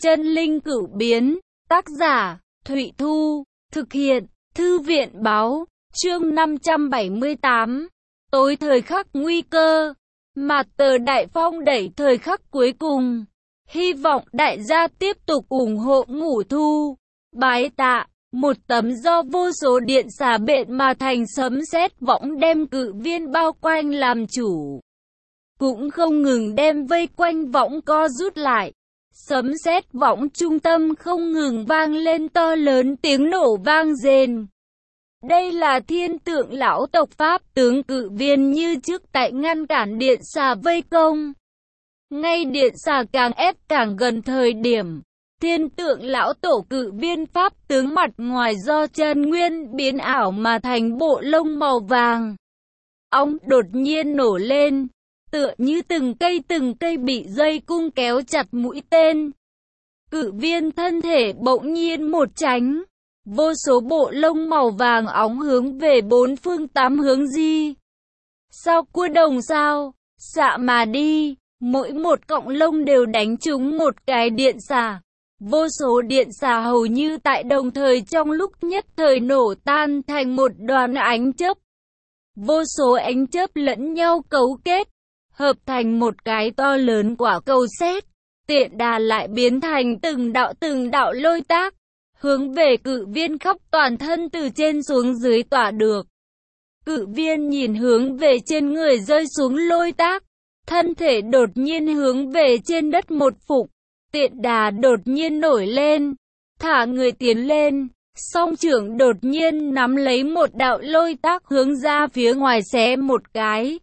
Chân linh cửu biến, tác giả, Thụy Thu, thực hiện, Thư viện báo, chương 578, tối thời khắc nguy cơ, Mạt Tờ Đại Phong đẩy thời khắc cuối cùng, hy vọng đại gia tiếp tục ủng hộ Ngũ Thu, bái tạ. Một tấm do vô số điện xà bện mà thành sấm sét võng đem cự viên bao quanh làm chủ, cũng không ngừng đem vây quanh võng co rút lại. Sấm sét võng trung tâm không ngừng vang lên to lớn tiếng nổ vang rền. Đây là thiên tượng lão tộc Pháp tướng cự viên như trước tại ngăn cản điện xà vây công. Ngay điện xà càng ép càng gần thời điểm, thiên tượng lão tổ cự viên Pháp tướng mặt ngoài do chân nguyên biến ảo mà thành bộ lông màu vàng óng đột nhiên nổ lên, tựa như từng cây bị dây cung kéo chặt mũi tên. Cự viên thân thể bỗng nhiên một tránh, vô số bộ lông màu vàng óng hướng về bốn phương tám hướng di. Sao cua đồng sao, xạ mà đi, mỗi một cọng lông đều đánh trúng một cái điện xà. Vô số điện xà hầu như tại đồng thời trong lúc nhất thời nổ tan thành một đoàn ánh chớp. Vô số ánh chớp lẫn nhau cấu kết, hợp thành một cái to lớn quả cầu sét, tiện đà lại biến thành từng đạo lôi tác, hướng về cự viên khắp toàn thân từ trên xuống dưới tỏa được. Cự viên nhìn hướng về trên người rơi xuống lôi tác, thân thể đột nhiên hướng về trên đất một phục, tiện đà đột nhiên nổi lên, thả người tiến lên, song trưởng đột nhiên nắm lấy một đạo lôi tác hướng ra phía ngoài xé một cái.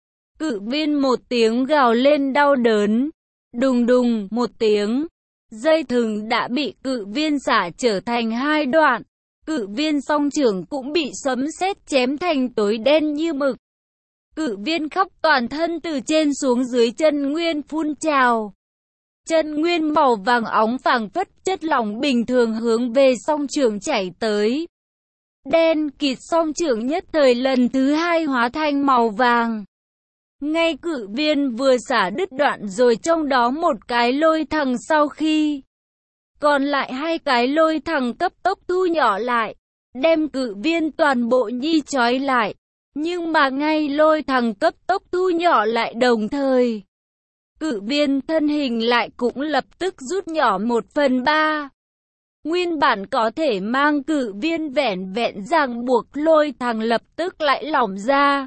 Cự viên một tiếng gào lên đau đớn, đùng đùng một tiếng, dây thừng đã bị cự viên xả trở thành hai đoạn, cự viên song trưởng cũng bị sấm sét chém thành tối đen như mực. Cự viên khắp toàn thân từ trên xuống dưới chân nguyên phun trào. Chân nguyên màu vàng óng phảng phất chất lỏng bình thường hướng về song trưởng chảy tới. Đen kịt song trưởng nhất thời lần thứ hai hóa thành màu vàng. Ngay cự viên vừa xả đứt đoạn rồi trong đó một cái lôi thằng sau khi còn lại hai cái lôi thằng cấp tốc thu nhỏ lại, đem cự viên toàn bộ nhi trói lại. Nhưng mà ngay lôi thằng cấp tốc thu nhỏ lại đồng thời, cự viên thân hình lại cũng lập tức rút nhỏ 1/3. Nguyên bản có thể mang cự viên vẻn vẹn ràng buộc lôi thằng lập tức lại lỏng ra.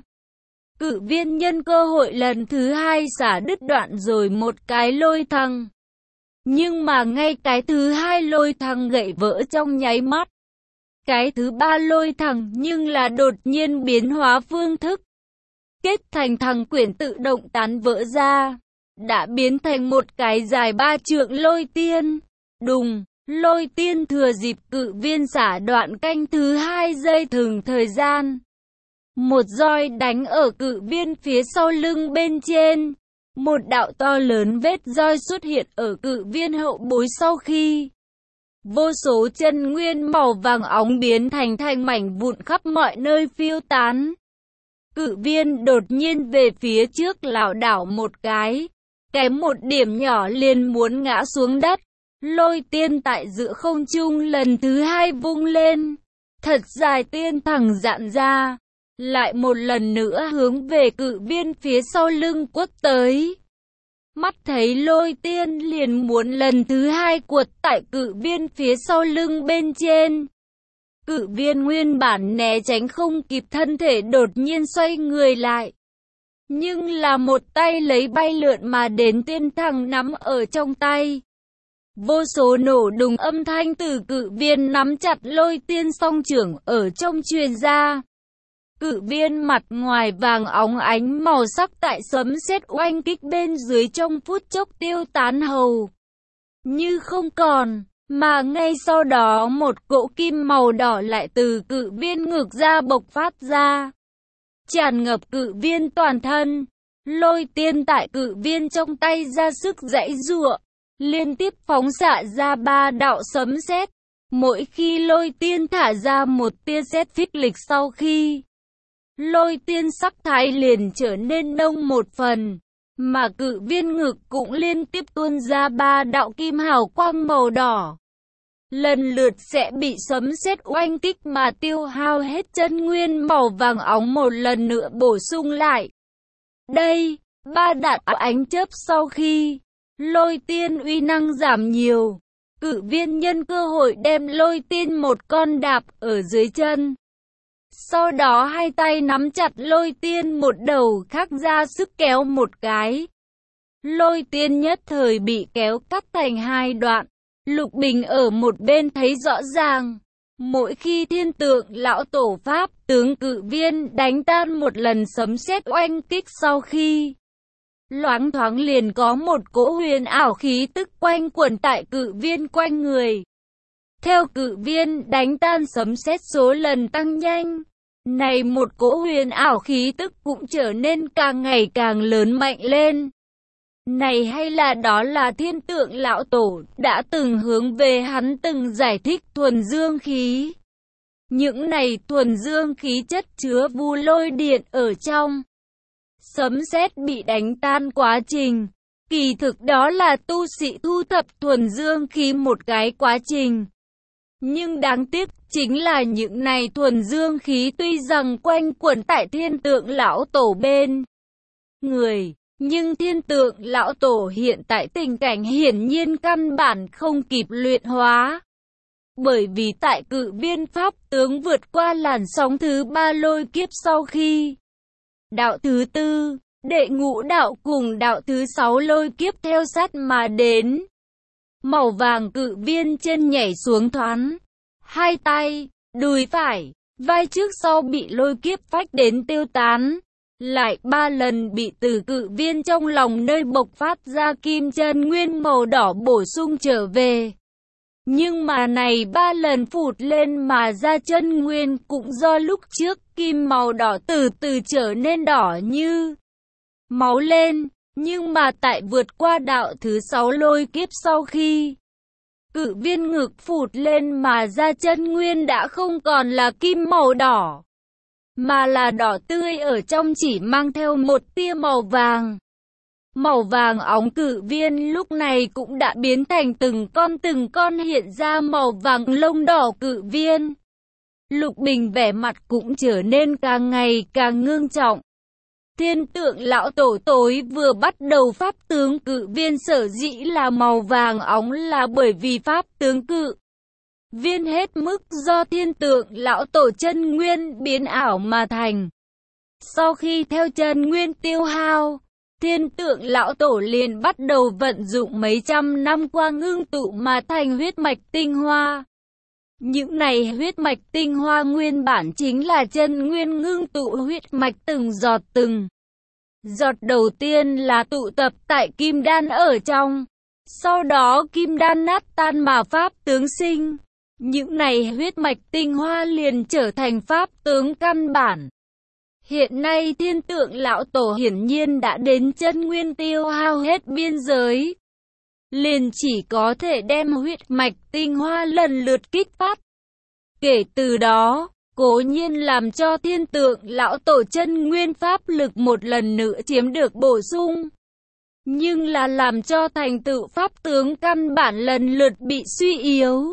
Cự viên nhân cơ hội lần thứ hai xả đứt đoạn rồi một cái lôi thằng. Nhưng mà ngay cái thứ hai lôi thằng gãy vỡ trong nháy mắt. Cái thứ ba lôi thằng nhưng là đột nhiên biến hóa phương thức. Kết thành thằng quyển tự động tán vỡ ra. Đã biến thành một cái dài 3 trượng lôi tiên. Đùng, lôi tiên thừa dịp cự viên xả đoạn canh thứ hai dây thừng thời gian. Một roi đánh ở cự viên phía sau lưng bên trên. Một đạo to lớn vết roi xuất hiện ở cự viên hậu bối sau khi vô số chân nguyên màu vàng óng biến thành mảnh vụn khắp mọi nơi phiêu tán. Cự viên đột nhiên về phía trước lảo đảo một cái, kém một điểm nhỏ liền muốn ngã xuống đất. Lôi tiên tại giữa không trung lần thứ hai vung lên, thật dài tiên thẳng dạn ra, lại một lần nữa hướng về cự viên phía sau lưng quất tới. Mắt thấy lôi tiên liền muốn lần thứ hai quật tại cự viên phía sau lưng bên trên. Cự viên nguyên bản né tránh không kịp, thân thể đột nhiên xoay người lại. Nhưng là một tay lấy bay lượn mà đến tiên thẳng nắm ở trong tay. Vô số nổ đùng âm thanh từ cự viên nắm chặt lôi tiên song trưởng ở trong truyền ra. Cự viên mặt ngoài vàng óng ánh màu sắc tại sấm sét oanh kích bên dưới trong phút chốc tiêu tán hầu như không còn, mà ngay sau đó một cỗ kim màu đỏ lại từ cự viên ngực ra bộc phát ra, tràn ngập cự viên toàn thân. Lôi tiên tại cự viên trong tay ra sức giãy giụa, liên tiếp phóng xạ ra 3 đạo sấm sét. Mỗi khi lôi tiên thả ra một tia sét phích lịch sau khi lôi tiên sắc thái liền trở nên nông một phần. mà cự viên ngực cũng liên tiếp tuôn ra 3 đạo kim hào quang màu đỏ. Lần lượt sẽ bị sấm sét oanh kích mà tiêu hao hết chân nguyên màu vàng óng một lần nữa bổ sung lại. Đây, 3 đạo ánh chớp sau khi lôi tiên uy năng giảm nhiều, cự viên nhân cơ hội đem lôi tiên một con đạp ở dưới chân. Sau đó hai tay nắm chặt lôi tiên một đầu khác ra sức kéo một cái. Lôi tiên nhất thời bị kéo cắt thành 2 đoạn. Lục Bình ở một bên thấy rõ ràng. Mỗi khi thiên tượng lão tổ pháp tướng cự viên đánh tan một lần sấm sét oanh kích sau khi loáng thoáng liền có một cỗ huyền ảo khí tức quanh quẩn tại cự viên quanh người. Theo cự viên đánh tan sấm sét số lần tăng nhanh, này một cỗ huyền ảo khí tức cũng trở nên càng ngày càng lớn mạnh lên. Này hay là đó là thiên tượng lão tổ đã từng hướng về hắn từng giải thích thuần dương khí. Những này thuần dương khí chất chứa vu lôi điện ở trong. Sấm sét bị đánh tan quá trình, kỳ thực đó là tu sĩ thu thập thuần dương khí một cái quá trình. Nhưng đáng tiếc chính là những này thuần dương khí tuy rằng quanh quẩn tại thiên tượng lão tổ bên người, nhưng thiên tượng lão tổ hiện tại tình cảnh hiển nhiên căn bản không kịp luyện hóa. Bởi vì tại cự viên pháp tướng vượt qua làn sóng thứ 3 lôi kiếp sau khi đạo thứ 4, đệ ngũ đạo cùng đạo thứ 6 lôi kiếp theo sát mà đến. Màu vàng cự viên trên nhảy xuống thoáng, hai tay, đùi phải, vai trước sau bị lôi kiếp phách đến tiêu tán. Lại 3 lần bị từ cự viên trong lòng nơi bộc phát ra kim chân nguyên màu đỏ bổ sung trở về. Nhưng mà này 3 lần phụt lên mà ra chân nguyên cũng do lúc trước kim màu đỏ từ từ trở nên đỏ như máu lên. Nhưng mà tại vượt qua đạo thứ 6 lôi kiếp sau khi cự viên ngực phụt lên mà ra chân nguyên đã không còn là kim màu đỏ, mà là đỏ tươi ở trong chỉ mang theo một tia màu vàng. Màu vàng óng cự viên lúc này cũng đã biến thành từng con hiện ra màu vàng lông đỏ cự viên. Lục Bình vẻ mặt cũng trở nên càng ngày càng ngưng trọng. Thiên tượng lão tổ tối vừa bắt đầu pháp tướng cự viên sở dĩ là màu vàng óng là bởi vì pháp tướng cự viên hết mức do thiên tượng lão tổ chân nguyên biến ảo mà thành. Sau khi theo chân nguyên tiêu hao, thiên tượng lão tổ liền bắt đầu vận dụng mấy trăm năm qua ngưng tụ mà thành huyết mạch tinh hoa. Những này huyết mạch tinh hoa nguyên bản chính là chân nguyên ngưng tụ huyết mạch từng giọt từng. Giọt đầu tiên là tụ tập tại kim đan ở trong, sau đó kim đan nát tan mà pháp tướng sinh. Những này huyết mạch tinh hoa liền trở thành pháp tướng căn bản. Hiện nay thiên tượng lão tổ hiển nhiên đã đến chân nguyên tiêu hao hết biên giới. Liền chỉ có thể đem huyết mạch tinh hoa lần lượt kích phát. Kể từ đó, cố nhiên làm cho thiên tượng lão tổ chân nguyên pháp lực một lần nữa chiếm được bổ sung. Nhưng là làm cho thành tựu pháp tướng căn bản lần lượt bị suy yếu.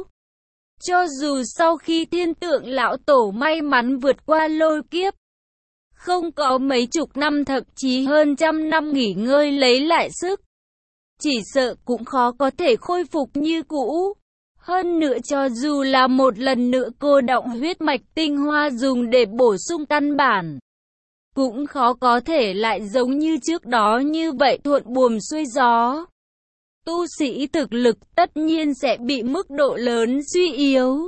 Cho dù sau khi thiên tượng lão tổ may mắn vượt qua lôi kiếp, không có mấy chục năm thậm chí hơn trăm năm nghỉ ngơi lấy lại sức, chỉ sợ cũng khó có thể khôi phục như cũ. Hơn nữa cho dù là một lần nữa cô động huyết mạch tinh hoa dùng để bổ sung căn bản, cũng khó có thể lại giống như trước đó như vậy thuận buồm xuôi gió. Tu sĩ thực lực tất nhiên sẽ bị mức độ lớn suy yếu.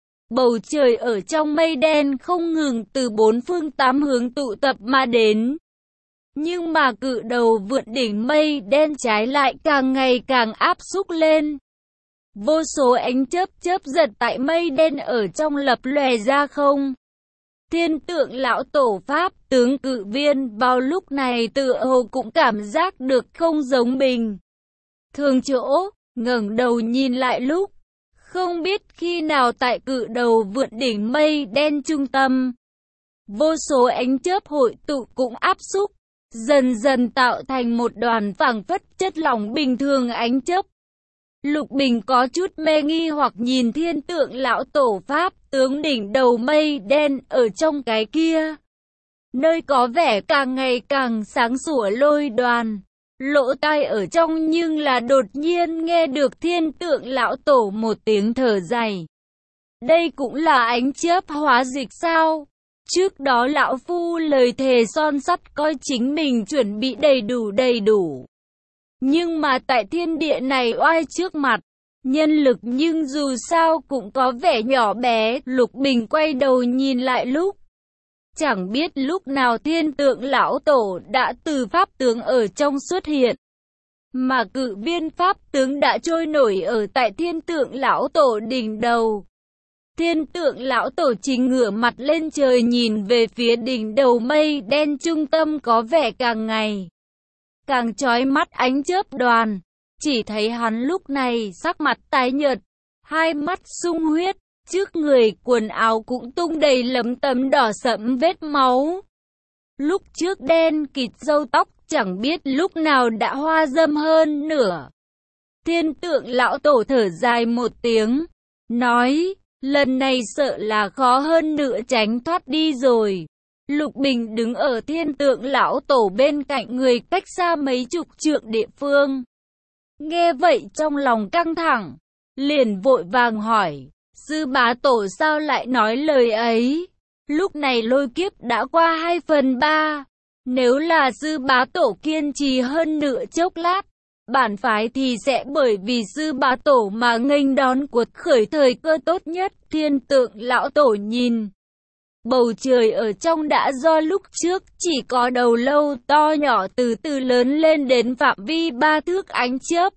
Bầu trời ở trong mây đen không ngừng từ 4 phương 8 hướng tụ tập mà đến. Nhưng mà cự đầu vượt đỉnh mây đen trái lại càng ngày càng áp xúc lên. Vô số ánh chớp giật tại mây đen ở trong lập lòe ra không. Thiên tượng lão tổ pháp tướng cự viên vào lúc này tựa hồ cũng cảm giác được không giống bình thường chỗ, ngẩng đầu nhìn lại lúc, không biết khi nào tại cự đầu vượt đỉnh mây đen trung tâm, vô số ánh chớp hội tụ cũng áp xúc dần dần tạo thành một đoàn phảng phất chất lỏng bình thường ánh chớp. Lục Bình có chút mê nghi hoặc nhìn Thiên Tượng lão tổ pháp tướng đỉnh đầu mây đen ở trong cái kia, nơi có vẻ càng ngày càng sáng sủa lôi đoàn. Lỗ tai ở trong nhưng là đột nhiên nghe được Thiên Tượng lão tổ một tiếng thở dài. Đây cũng là ánh chớp hóa dịch sao? Trước đó lão phu lời thề son sắt coi chính mình chuẩn bị đầy đủ. Nhưng mà tại thiên địa này oai trước mặt, nhân lực nhưng dù sao cũng có vẻ nhỏ bé. Lục Bình quay đầu nhìn lại lúc. Chẳng biết lúc nào Thiên Tượng lão tổ đã từ pháp tướng ở trong xuất hiện. Mà cự viên pháp tướng đã trôi nổi ở tại Thiên Tượng lão tổ đỉnh đầu. Thiên Tượng lão tổ chính ngửa mặt lên trời nhìn về phía đỉnh đầu mây đen trung tâm có vẻ càng ngày càng chói mắt ánh chớp đoàn. Chỉ thấy hắn lúc này sắc mặt tái nhợt, hai mắt sung huyết, trước người quần áo cũng tung đầy lấm tấm đỏ sẫm vết máu. Lúc trước đen kịt râu tóc chẳng biết lúc nào đã hoa râm hơn nửa. Thiên Tượng lão tổ thở dài một tiếng, nói, lần này sợ là khó hơn nữa tránh thoát đi rồi. Lục Bình đứng ở Thiên Tượng lão tổ bên cạnh người cách xa mấy chục trượng địa phương. Nghe vậy trong lòng căng thẳng, liền vội vàng hỏi, sư bá tổ sao lại nói lời ấy? Lúc này lôi kiếp đã qua 2/3. Nếu là sư bá tổ kiên trì hơn nửa chốc lát, bản phái thì sẽ bởi vì sư bá tổ mà nghênh đón cuột khởi thời cơ tốt nhất. Thiên Tượng lão tổ nhìn bầu trời ở trong đã do lúc trước chỉ có đầu lâu to nhỏ từ từ lớn lên đến phạm vi 3 thước ánh chớp.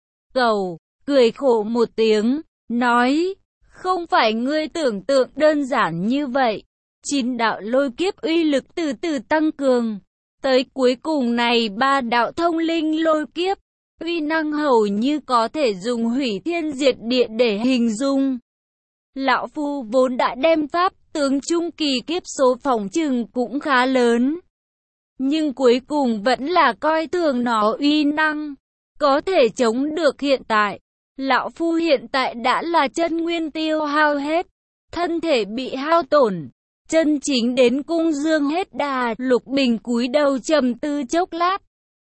Cầu, cười khổ một tiếng, nói, không phải ngươi tưởng tượng đơn giản như vậy. 9 đạo lôi kiếp uy lực từ từ tăng cường. Tới cuối cùng này 3 đạo thông linh lôi kiếp, uy năng hầu như có thể dùng hủy thiên diệt địa để hình dung. Lão phu vốn đã đem pháp tướng trung kỳ kiếp số phòng trừng cũng khá lớn, nhưng cuối cùng vẫn là coi thường nó uy năng có thể chống được. Hiện tại lão phu hiện tại đã là chân nguyên tiêu hao hết, thân thể bị hao tổn, chân chính đến cung dương hết đà. Lục Bình cúi đầu trầm tư chốc lát,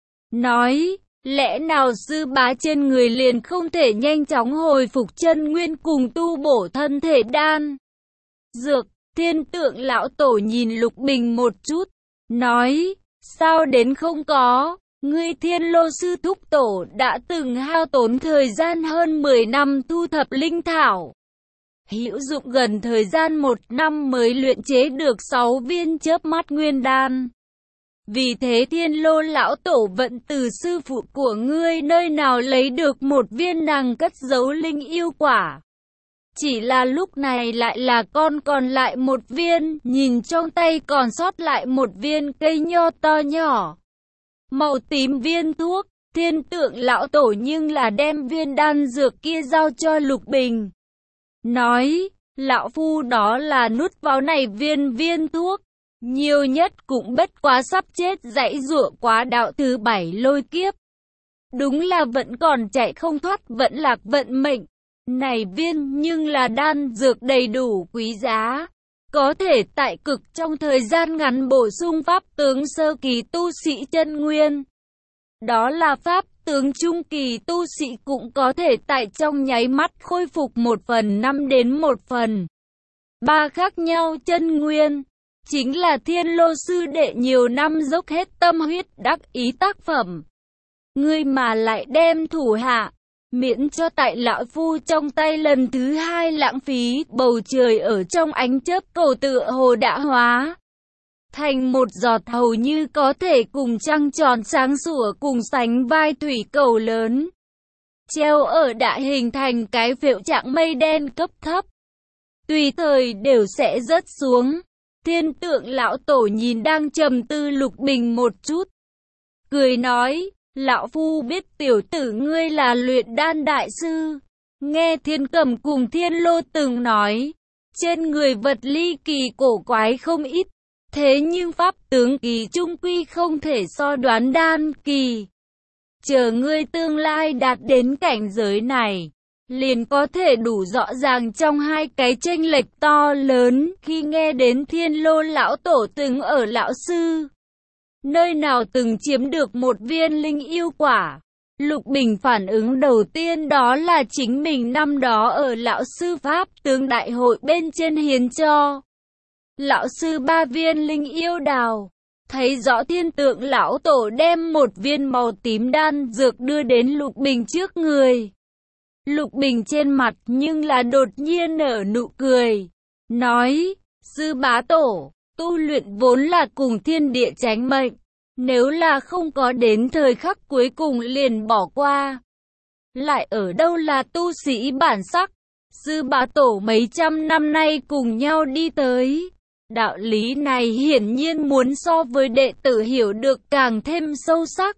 nói, lẽ nào sư bá trên người liền không thể nhanh chóng hồi phục chân nguyên cùng tu bổ thân thể đan dược? Thiên Tượng lão tổ nhìn Lục Bình một chút, nói, sao đến không có? Ngươi Thiên Lô sư thúc tổ đã từng hao tốn thời gian hơn 10 năm thu thập linh thảo, hữu dụng gần thời gian 1 năm mới luyện chế được 6 viên chớp mắt nguyên đan. Vì thế Thiên Lô lão tổ vẫn từ sư phụ của ngươi nơi nào lấy được một viên nàng cất giấu linh yêu quả. Chỉ là lúc này lại là còn lại một viên, nhìn trong tay còn sót lại một viên cây nho to nhỏ, màu tím viên thuốc. Thiên Tượng lão tổ nhưng là đem viên đan dược kia giao cho Lục Bình, nói, lão phu đó là nuốt vào này viên thuốc, nhiều nhất cũng bất quá sắp chết giãy giụa quá đạo thứ 7 lôi kiếp. Đúng là vẫn còn chạy không thoát, vẫn lạc vận mệnh. Này viên nhưng là đan dược đầy đủ quý giá, có thể tại cực trong thời gian ngắn bổ sung pháp tướng sơ kỳ tu sĩ chân nguyên. Đó là pháp tướng trung kỳ tu sĩ cũng có thể tại trong nháy mắt khôi phục 1/5 đến 1/3 khác nhau chân nguyên. Chính là Thiên Lô sư đệ nhiều năm dốc hết tâm huyết đắc ý tác phẩm. Ngươi mà lại đem thủ hạ, miễn cho tại lão phu trong tay lần thứ 2 lãng phí. Bầu trời ở trong ánh chớp cầu tựa hồ đã hóa thành một giọt hầu như có thể cùng trăng tròn sáng sủa cùng sánh vai thủy cầu lớn, treo ở đã hình thành cái phễu trạng mây đen cấp thấp, tùy thời đều sẽ rớt xuống. Thiên Tượng lão tổ nhìn đang trầm tư Lục Bình một chút, cười nói, lão phu biết tiểu tử ngươi là luyện đan đại sư. Nghe Thiên Cầm cùng Thiên Lô từng nói, trên người vật ly kỳ cổ quái không ít, Thế nhưng pháp tướng kỳ chung quy không thể so đoán đan kỳ. Chờ ngươi tương lai đạt đến cảnh giới này, liền có thể đủ rõ ràng trong hai cái chênh lệch to lớn. Khi nghe đến Thiên Lô lão tổ từng ở lão sư nơi nào từng chiếm được một viên linh yêu quả, Lục Bình phản ứng đầu tiên đó là chính mình năm đó ở lão sư pháp tướng đại hội bên trên hiến cho lão sư 3 viên linh yêu đào. Thấy rõ thiên tượng lão tổ đem một viên màu tím đan dược đưa đến Lục Bình trước người. Lục Bình trên mặt nhưng là đột nhiên nở nụ cười, nói, sư bá tổ, tu luyện vốn là cùng thiên địa chánh mệnh, nếu là không có đến thời khắc cuối cùng liền bỏ qua, lại ở đâu là tu sĩ bản sắc. Sư bá tổ mấy trăm năm nay cùng nhau đi tới, đạo lý này hiển nhiên muốn so với đệ tử hiểu được càng thêm sâu sắc.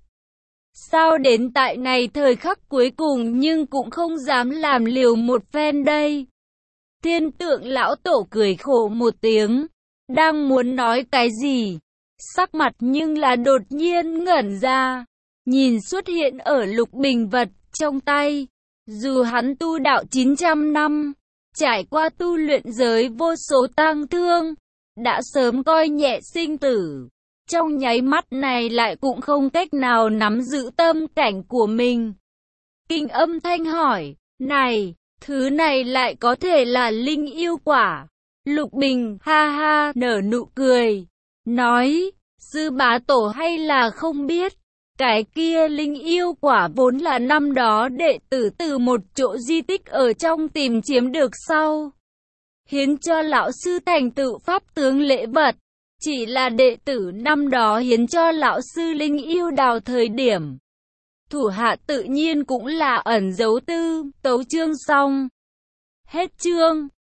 Sao đến tại này thời khắc cuối cùng nhưng cũng không dám làm liều một phen đây? Thiên tượng lão tổ cười khổ một tiếng, đang muốn nói cái gì, sắc mặt nhưng là đột nhiên ngẩn ra, nhìn xuất hiện ở Lục Bình vật trong tay. Dù hắn tu đạo 900 năm, trải qua tu luyện giới vô số tang thương, đã sớm coi nhẹ sinh tử, trong nháy mắt này lại cũng không cách nào nắm giữ tâm cảnh của mình. Kinh âm thanh hỏi, này, thứ này lại có thể là linh yêu quả? Lục Bình ha ha nở nụ cười, nói, sư bá tổ hay là không biết, cái kia linh yêu quả vốn là năm đó đệ tử từ một chỗ di tích ở trong tìm chiếm được sau, hiến cho lão sư thành tựu pháp tướng lễ vật. Chỉ là đệ tử năm đó hiến cho lão sư linh yêu đào thời điểm, thủ hạ tự nhiên cũng là ẩn giấu tư. Tấu chương xong. Hết chương.